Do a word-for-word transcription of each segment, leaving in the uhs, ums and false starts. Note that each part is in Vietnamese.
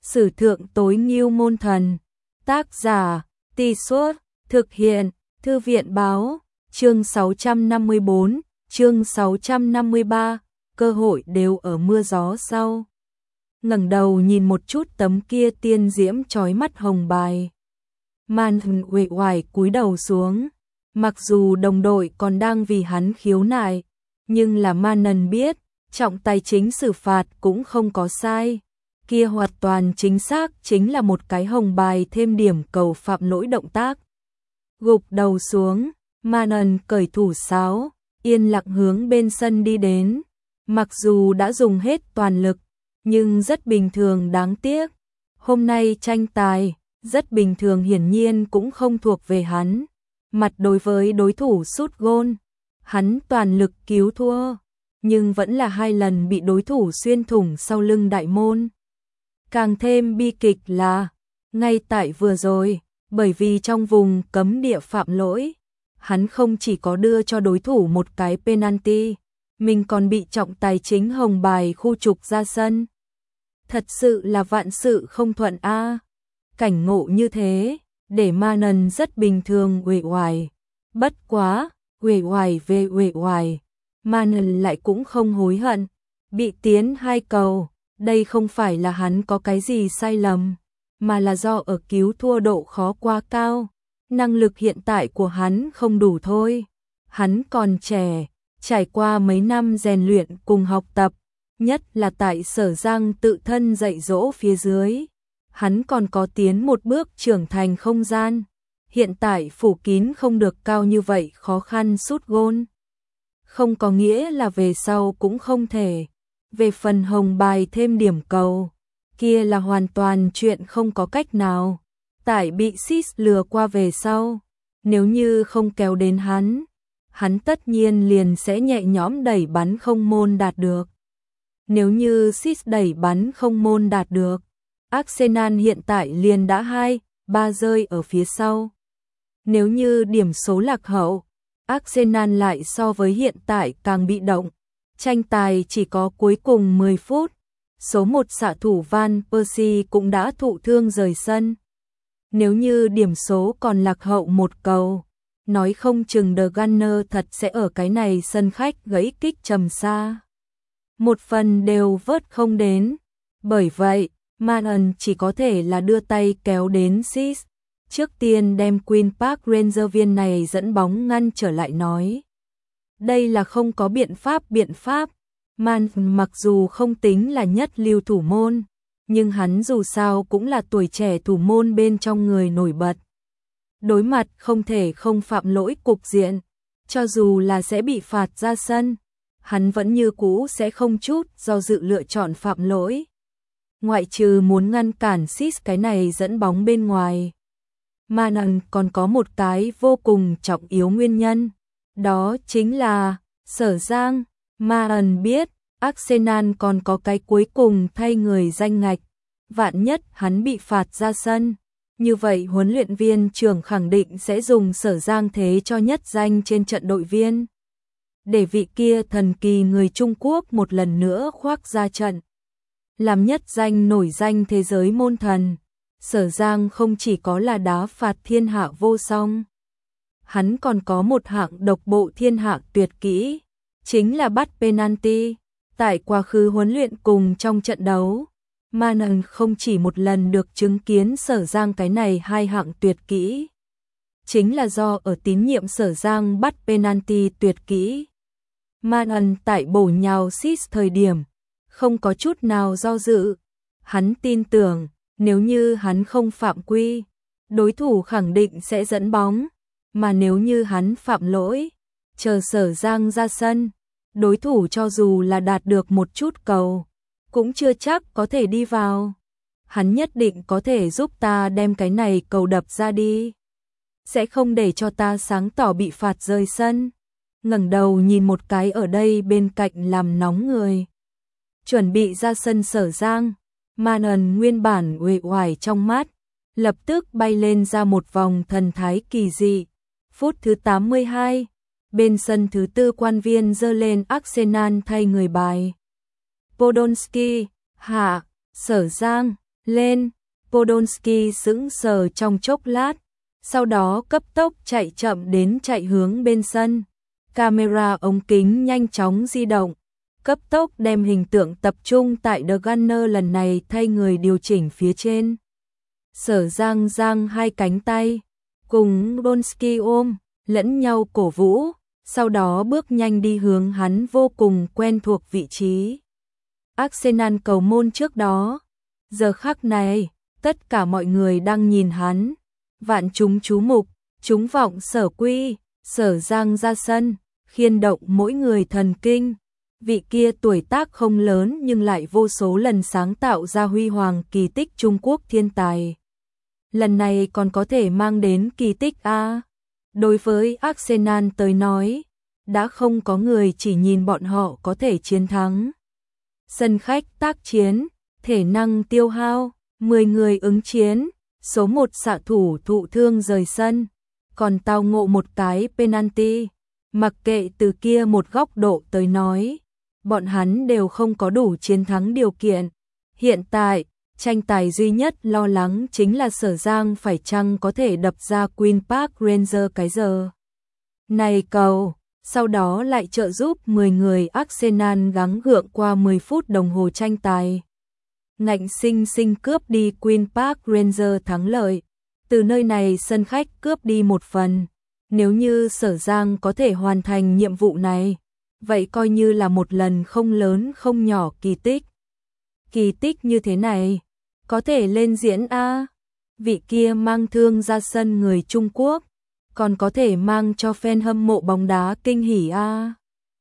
Sử thượng tối ngưu môn thần. Tác giả, Tì Suốt, thực hiện, Thư viện báo, chương sáu trăm năm mươi bốn, chương sáu trăm năm mươi ba, cơ hội đều ở mưa gió sau. Ngẩng đầu nhìn một chút tấm kia tiên diễm chói mắt hồng bài. Man Hân uể oải cúi đầu xuống, mặc dù đồng đội còn đang vì hắn khiếu nại, nhưng là Man biết, trọng tài chính xử phạt cũng không có sai. Kia hoàn toàn chính xác chính là một cái hồng bài thêm điểm cầu phạm lỗi động tác. Gục đầu xuống, Man cởi thủ sáo, yên lặng hướng bên sân đi đến. Mặc dù đã dùng hết toàn lực, nhưng rất bình thường đáng tiếc. Hôm nay tranh tài, rất bình thường hiển nhiên cũng không thuộc về hắn. Mặt đối với đối thủ sút gôn, hắn toàn lực cứu thua, nhưng vẫn là hai lần bị đối thủ xuyên thủng sau lưng đại môn. Càng thêm bi kịch là, ngay tại vừa rồi, bởi vì trong vùng cấm địa phạm lỗi, hắn không chỉ có đưa cho đối thủ một cái penalty, mình còn bị trọng tài chính hồng bài khu trục ra sân. Thật sự là vạn sự không thuận a. À. Cảnh ngộ như thế, để Man rất bình thường uể oải. Bất quá, uể oải về uể oải, Man lại cũng không hối hận. Bị tiến hai cầu, đây không phải là hắn có cái gì sai lầm, mà là do ở cứu thua độ khó quá cao. Năng lực hiện tại của hắn không đủ thôi. Hắn còn trẻ, trải qua mấy năm rèn luyện cùng học tập, nhất là tại Sở Giang tự thân dạy dỗ phía dưới. Hắn còn có tiến một bước trưởng thành không gian. Hiện tại phủ kín không được cao như vậy khó khăn sút gôn. Không có nghĩa là về sau cũng không thể. Về phần hồng bài thêm điểm cầu, kia là hoàn toàn chuyện không có cách nào. Tại bị Sis lừa qua về sau, nếu như không kéo đến hắn, hắn tất nhiên liền sẽ nhẹ nhõm đẩy bắn không môn đạt được. Nếu như Sis đẩy bắn không môn đạt được, Arsenal hiện tại liền đã hai, ba rơi ở phía sau. Nếu như điểm số lạc hậu, Arsenal lại so với hiện tại càng bị động. Tranh tài chỉ có cuối cùng mười phút, số một xạ thủ Van Persie cũng đã thụ thương rời sân. Nếu như điểm số còn lạc hậu một cầu, nói không chừng The Gunner thật sẽ ở cái này sân khách gãy kích trầm xa. Một phần đều vớt không đến, bởi vậy, Man chỉ có thể là đưa tay kéo đến Sis. Trước tiên đem Queen Park Rangers viên này dẫn bóng ngăn trở lại nói. Đây là không có biện pháp biện pháp. Man mặc dù không tính là nhất lưu thủ môn, nhưng hắn dù sao cũng là tuổi trẻ thủ môn bên trong người nổi bật. Đối mặt không thể không phạm lỗi cục diện, cho dù là sẽ bị phạt ra sân, hắn vẫn như cũ sẽ không chút do dự lựa chọn phạm lỗi. Ngoại trừ muốn ngăn cản Sis cái này dẫn bóng bên ngoài, Man còn có một cái vô cùng trọng yếu nguyên nhân. Đó chính là, Sở Giang, Man biết, Arsenal còn có cái cuối cùng thay người danh ngạch. Vạn nhất hắn bị phạt ra sân, như vậy huấn luyện viên trưởng khẳng định sẽ dùng Sở Giang thế cho nhất danh trên trận đội viên. Để vị kia thần kỳ người Trung Quốc một lần nữa khoác ra trận. Làm nhất danh nổi danh thế giới môn thần, Sở Giang không chỉ có là đá phạt thiên hạ vô song. Hắn còn có một hạng độc bộ thiên hạ tuyệt kỹ, chính là bắt penalty. Tại quá khứ huấn luyện cùng trong trận đấu, Man không chỉ một lần được chứng kiến Sở Giang cái này hai hạng tuyệt kỹ. Chính là do ở tín nhiệm Sở Giang bắt penalty tuyệt kỹ. Man tại bổ nhào Sis thời điểm, không có chút nào do dự. Hắn tin tưởng, nếu như hắn không phạm quy, đối thủ khẳng định sẽ dẫn bóng. Mà nếu như hắn phạm lỗi, chờ Sở Giang ra sân, đối thủ cho dù là đạt được một chút cầu, cũng chưa chắc có thể đi vào. Hắn nhất định có thể giúp ta đem cái này cầu đập ra đi. Sẽ không để cho ta sáng tỏ bị phạt rời sân. Ngẩng đầu nhìn một cái ở đây bên cạnh làm nóng người. Chuẩn bị ra sân Sở Giang, Man nguyên bản uể oải trong mắt, lập tức bay lên ra một vòng thần thái kỳ dị. Phút thứ tám mươi hai, bên sân thứ tư quan viên giơ lên Arsenal thay người bài. Podolski, hạ, Sở Giang, lên. Podolski sững sờ trong chốc lát, sau đó cấp tốc chạy chậm đến chạy hướng bên sân. Camera ống kính nhanh chóng di động, cấp tốc đem hình tượng tập trung tại The Gunner lần này thay người điều chỉnh phía trên. Sở Giang giang hai cánh tay, cùng Podolski ôm, lẫn nhau cổ vũ, sau đó bước nhanh đi hướng hắn vô cùng quen thuộc vị trí. Arsenal cầu môn trước đó. Giờ khắc này, tất cả mọi người đang nhìn hắn. Vạn chúng chú mục, chúng vọng Sở Quy, Sở Giang ra sân, khiên động mỗi người thần kinh. Vị kia tuổi tác không lớn nhưng lại vô số lần sáng tạo ra huy hoàng kỳ tích Trung Quốc thiên tài. Lần này còn có thể mang đến kỳ tích a. Đối với Arsenal tới nói, đã không có người chỉ nhìn bọn họ có thể chiến thắng. Sân khách tác chiến, thể năng tiêu hao, mười người ứng chiến, số một xạ thủ thụ thương rời sân, còn tao ngộ một cái penalty. Mặc kệ từ kia một góc độ tới nói, bọn hắn đều không có đủ chiến thắng điều kiện. Hiện tại, tranh tài duy nhất lo lắng chính là Sở Giang phải chăng có thể đập ra Queen Park Rangers cái giờ này cầu, sau đó lại trợ giúp mười người Arsenal gắng gượng qua mười phút đồng hồ tranh tài. Ngạnh sinh sinh cướp đi Queen Park Rangers thắng lợi, từ nơi này sân khách cướp đi một phần. Nếu như Sở Giang có thể hoàn thành nhiệm vụ này, vậy coi như là một lần không lớn không nhỏ kỳ tích. Kỳ tích như thế này, có thể lên diễn a. Vị kia mang thương ra sân người Trung Quốc, còn có thể mang cho fan hâm mộ bóng đá kinh hỉ a.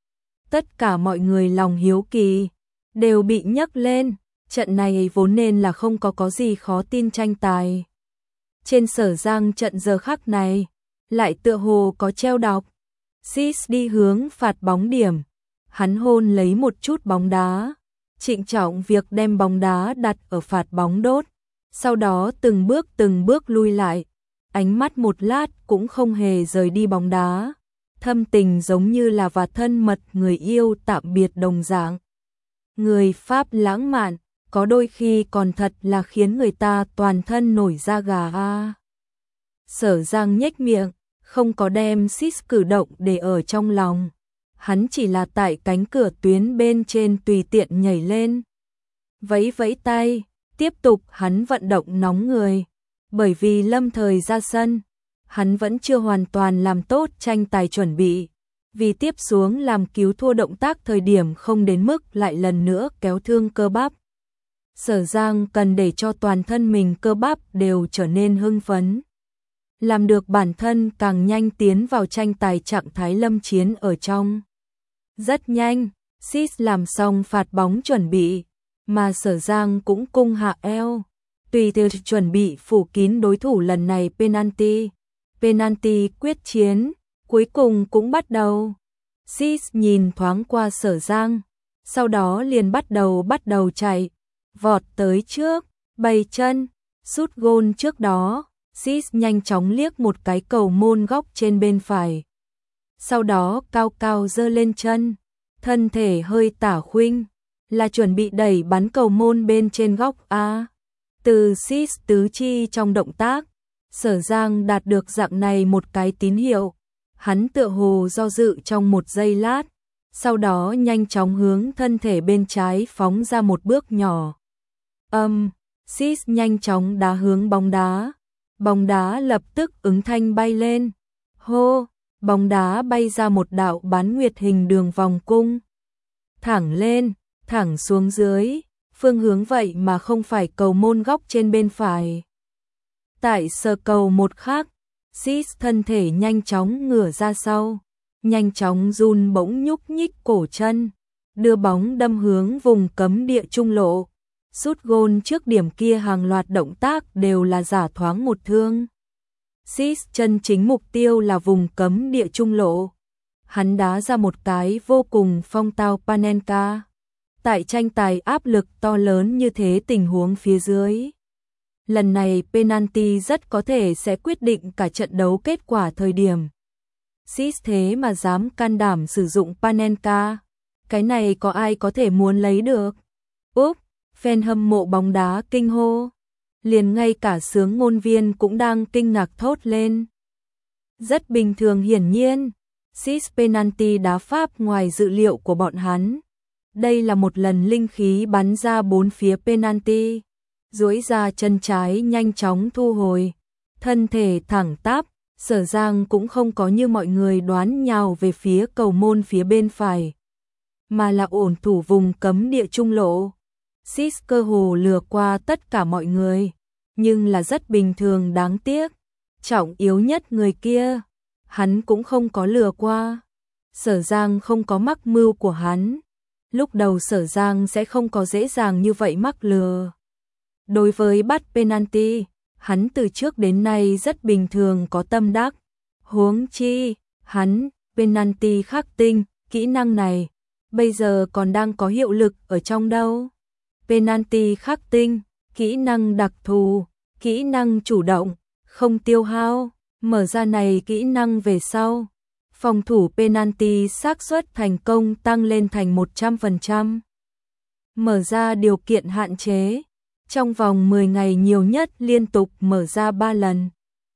Tất cả mọi người lòng hiếu kỳ đều bị nhấc lên, trận này vốn nên là không có có gì khó tin tranh tài. Trên Sở Giang trận giờ khắc này, lại tựa hồ có treo đọc. Sis đi hướng phạt bóng điểm, hắn hôn lấy một chút bóng đá, trịnh trọng việc đem bóng đá đặt ở phạt bóng đốt, sau đó từng bước từng bước lui lại, ánh mắt một lát cũng không hề rời đi bóng đá, thâm tình giống như là và thân mật người yêu tạm biệt đồng dạng. Người Pháp lãng mạn, có đôi khi còn thật là khiến người ta toàn thân nổi da gà a. Sở Giang nhếch miệng, không có đem Sis cử động để ở trong lòng. Hắn chỉ là tại cánh cửa tuyến bên trên tùy tiện nhảy lên. Vẫy vẫy tay, tiếp tục hắn vận động nóng người. Bởi vì lâm thời ra sân, hắn vẫn chưa hoàn toàn làm tốt tranh tài chuẩn bị. Vì tiếp xuống làm cứu thua động tác thời điểm không đến mức lại lần nữa kéo thương cơ bắp. Sở Giang cần để cho toàn thân mình cơ bắp đều trở nên hưng phấn. Làm được bản thân càng nhanh tiến vào tranh tài trạng thái lâm chiến ở trong. Rất nhanh, Sis làm xong phạt bóng chuẩn bị, mà Sở Giang cũng cung hạ eo, tùy từ chuẩn bị phủ kín đối thủ lần này penalty. Penalty quyết chiến, cuối cùng cũng bắt đầu. Sis nhìn thoáng qua Sở Giang, sau đó liền bắt đầu bắt đầu chạy, vọt tới trước, bày chân, sút gôn trước đó. Sis nhanh chóng liếc một cái cầu môn góc trên bên phải. Sau đó cao cao giơ lên chân, thân thể hơi tả khuynh, là chuẩn bị đẩy bắn cầu môn bên trên góc a. Từ Sis tứ chi trong động tác, Sở Giang đạt được dạng này một cái tín hiệu. Hắn tựa hồ do dự trong một giây lát, sau đó nhanh chóng hướng thân thể bên trái phóng ra một bước nhỏ. Âm, um, Sis nhanh chóng đá hướng bóng đá. Bóng đá lập tức ứng thanh bay lên. Hô, bóng đá bay ra một đạo bán nguyệt hình đường vòng cung. Thẳng lên, thẳng xuống dưới, phương hướng vậy mà không phải cầu môn góc trên bên phải. Tại sờ cầu một khắc, Sis thân thể nhanh chóng ngửa ra sau, nhanh chóng run bỗng nhúc nhích cổ chân, đưa bóng đâm hướng vùng cấm địa trung lộ. Sút gôn trước điểm kia hàng loạt động tác đều là giả thoáng một thương. Sis chân chính mục tiêu là vùng cấm địa trung lộ. Hắn đá ra một cái vô cùng phong tao Panenka. Tại tranh tài áp lực to lớn như thế tình huống phía dưới. Lần này penalty rất có thể sẽ quyết định cả trận đấu kết quả thời điểm. Sis thế mà dám can đảm sử dụng Panenka. Cái này có ai có thể muốn lấy được? Úp! Fan hâm mộ bóng đá kinh hô. liền ngay cả xướng ngôn viên cũng đang kinh ngạc thốt lên. Rất bình thường, hiển nhiên, Sis penalty đá pháp ngoài dự liệu của bọn hắn. Đây là một lần linh khí bắn ra bốn phía penalty, duỗi ra chân trái nhanh chóng thu hồi, thân thể thẳng tắp. Sở Giang cũng không có như mọi người đoán nhào về phía cầu môn phía bên phải, mà là ổn thủ vùng cấm địa trung lộ. Sis cơ hồ lừa qua tất cả mọi người, nhưng là rất bình thường, đáng tiếc. Trọng yếu nhất người kia, hắn cũng không có lừa qua. Sở Giang không có mắc mưu của hắn. Lúc đầu Sở Giang sẽ không có dễ dàng như vậy mắc lừa. Đối với bắt penalty, hắn từ trước đến nay rất bình thường có tâm đắc. Huống chi, hắn, penalty khắc tinh, kỹ năng này, bây giờ còn đang có hiệu lực ở trong đâu. Penalty khắc tinh, kỹ năng đặc thù, kỹ năng chủ động, không tiêu hao, mở ra này kỹ năng về sau. Phòng thủ penalty xác suất thành công tăng lên thành một trăm phần trăm. Mở ra điều kiện hạn chế. Trong vòng mười ngày nhiều nhất liên tục mở ra ba lần.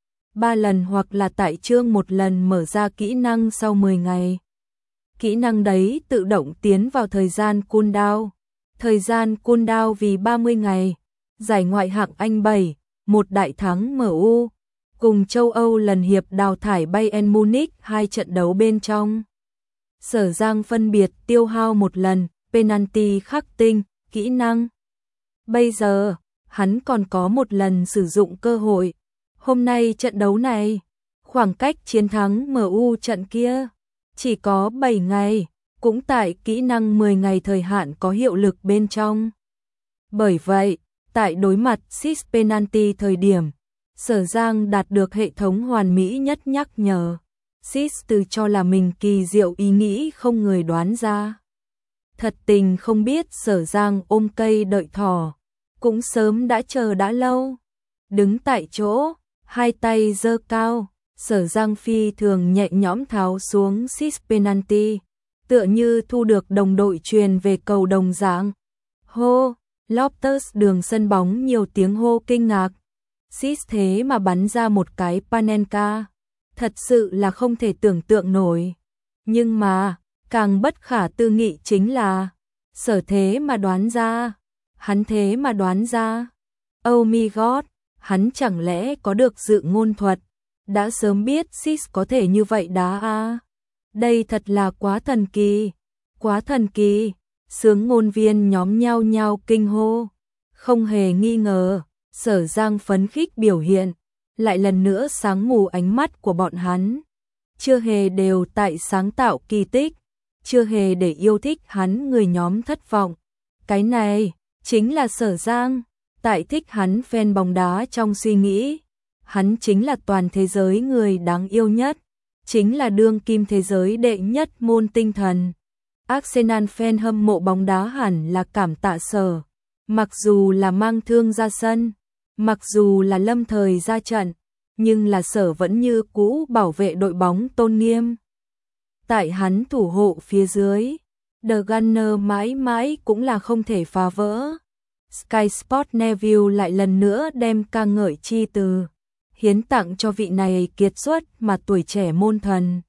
ba lần hoặc là tại chương một lần mở ra kỹ năng sau mười ngày. Kỹ năng đấy tự động tiến vào thời gian cooldown. Thời gian cooldown vì ba mươi ngày. Giải ngoại hạng Anh bảy, một đại thắng em u. Cùng châu Âu lần hiệp đào thải Bayern Munich hai trận đấu bên trong. Sở Giang phân biệt tiêu hao một lần, penalty khắc tinh, kỹ năng. Bây giờ, hắn còn có một lần sử dụng cơ hội. Hôm nay trận đấu này, khoảng cách chiến thắng em u trận kia, chỉ có bảy ngày, cũng tại kỹ năng mười ngày thời hạn có hiệu lực bên trong. Bởi vậy, tại đối mặt Sis penalty thời điểm, Sở Giang đạt được hệ thống hoàn mỹ nhất nhắc nhở. Sis từ cho là mình kỳ diệu ý nghĩ không người đoán ra. Thật tình không biết Sở Giang ôm cây đợi thỏ, cũng sớm đã chờ đã lâu. Đứng tại chỗ, hai tay giơ cao, Sở Giang phi thường nhẹ nhõm tháo xuống Sis penalty, tựa như thu được đồng đội truyền về cầu đồng dạng. Hô, Loftus đường sân bóng nhiều tiếng hô kinh ngạc. Sis thế mà bắn ra một cái Panenka, thật sự là không thể tưởng tượng nổi. Nhưng mà, càng bất khả tư nghị chính là, Sở thế mà đoán ra, hắn thế mà đoán ra. Oh my god, hắn chẳng lẽ có được dự ngôn thuật, đã sớm biết Sis có thể như vậy đá à. Đây thật là quá thần kỳ, quá thần kỳ, xướng ngôn viên nhóm nhau nhau kinh hô. Không hề nghi ngờ, Sở Giang phấn khích biểu hiện, lại lần nữa sáng mù ánh mắt của bọn hắn. Chưa hề đều tại sáng tạo kỳ tích, chưa hề để yêu thích hắn người nhóm thất vọng. Cái này, chính là Sở Giang, tại thích hắn fan bóng đá trong suy nghĩ. Hắn chính là toàn thế giới người đáng yêu nhất, chính là đương kim thế giới đệ nhất môn tinh thần. Arsenal fan hâm mộ bóng đá hẳn là cảm tạ Sở, mặc dù là mang thương ra sân, mặc dù là lâm thời ra trận, nhưng là Sở vẫn như cũ bảo vệ đội bóng tôn nghiêm. Tại hắn thủ hộ phía dưới, The Gunner mãi mãi cũng là không thể phá vỡ. Sky Sport Neville lại lần nữa đem ca ngợi chi từ, hiến tặng cho vị này kiệt xuất mà tuổi trẻ môn thần.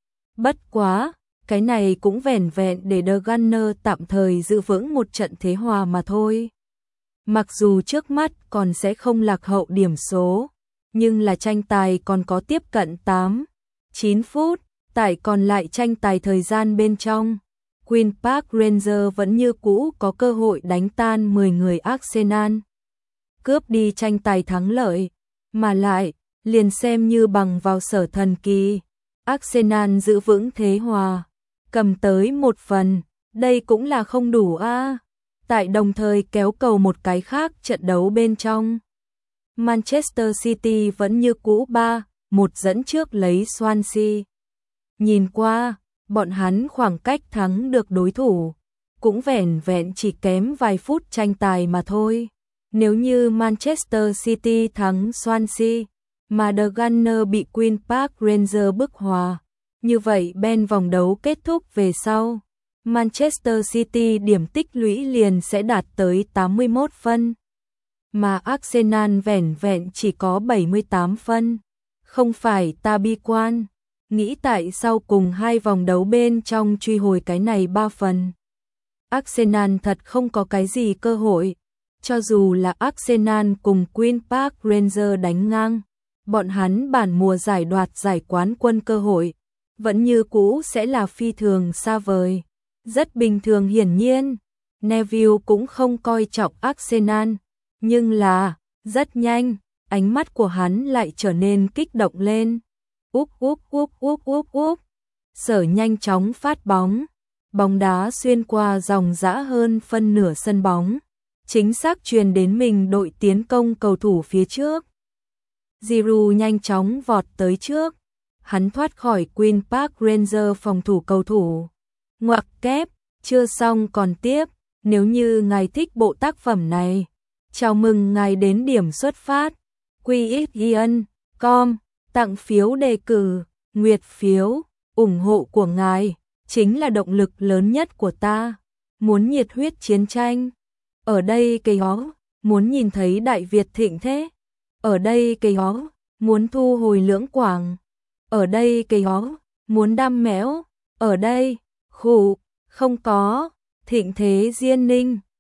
Bất quá, cái này cũng vẻn vẹn để The Gunner tạm thời giữ vững một trận thế hòa mà thôi. Mặc dù trước mắt còn sẽ không lạc hậu điểm số, nhưng là tranh tài còn có tiếp cận tám, chín phút, tại còn lại tranh tài thời gian bên trong. Queen Park Rangers vẫn như cũ có cơ hội đánh tan mười người Arsenal, cướp đi tranh tài thắng lợi, mà lại, liền xem như bằng vào Sở thần kỳ, Arsenal giữ vững thế hòa, cầm tới một phần, đây cũng là không đủ a. À. Tại đồng thời kéo cầu một cái khác trận đấu bên trong, Manchester City vẫn như cũ ba một dẫn trước lấy Swansea. Nhìn qua, bọn hắn khoảng cách thắng được đối thủ, cũng vẻn vẹn chỉ kém vài phút tranh tài mà thôi. Nếu như Manchester City thắng Swansea, mà The Gunner bị Queen Park Rangers bức hòa, như vậy bên vòng đấu kết thúc về sau, Manchester City điểm tích lũy liền sẽ đạt tới tám mươi mốt phân. mà Arsenal vẻn vẹn chỉ có bảy mươi tám phân. Không phải ta bi quan, nghĩ tại sao cùng hai vòng đấu bên trong truy hồi cái này ba phần. Arsenal thật không có cái gì cơ hội, cho dù là Arsenal cùng Queen Park Rangers đánh ngang, bọn hắn bản mùa giải đoạt giải quán quân cơ hội, vẫn như cũ sẽ là phi thường xa vời. Rất bình thường hiển nhiên, Neville cũng không coi trọng Arsenal, nhưng là, rất nhanh, ánh mắt của hắn lại trở nên kích động lên. Úp úp úp úp úp úp. Sở nhanh chóng phát bóng, bóng đá xuyên qua dòng dã hơn phân nửa sân bóng, chính xác truyền đến mình đội tiến công cầu thủ phía trước. Giroud nhanh chóng vọt tới trước, hắn thoát khỏi Queen Park Rangers phòng thủ cầu thủ. Ngoặc kép, chưa xong còn tiếp, nếu như ngài thích bộ tác phẩm này, chào mừng ngài đến điểm xuất phát, quy x gen chấm com, tặng phiếu đề cử, nguyệt phiếu, ủng hộ của ngài, chính là động lực lớn nhất của ta. Muốn nhiệt huyết chiến tranh, ở đây cây hó, muốn nhìn thấy Đại Việt thịnh thế, ở đây cây hó, muốn thu hồi lưỡng quảng, ở đây cây hó, muốn đam mẽo, ở đây, khủ, không có, thịnh thế Diên Ninh.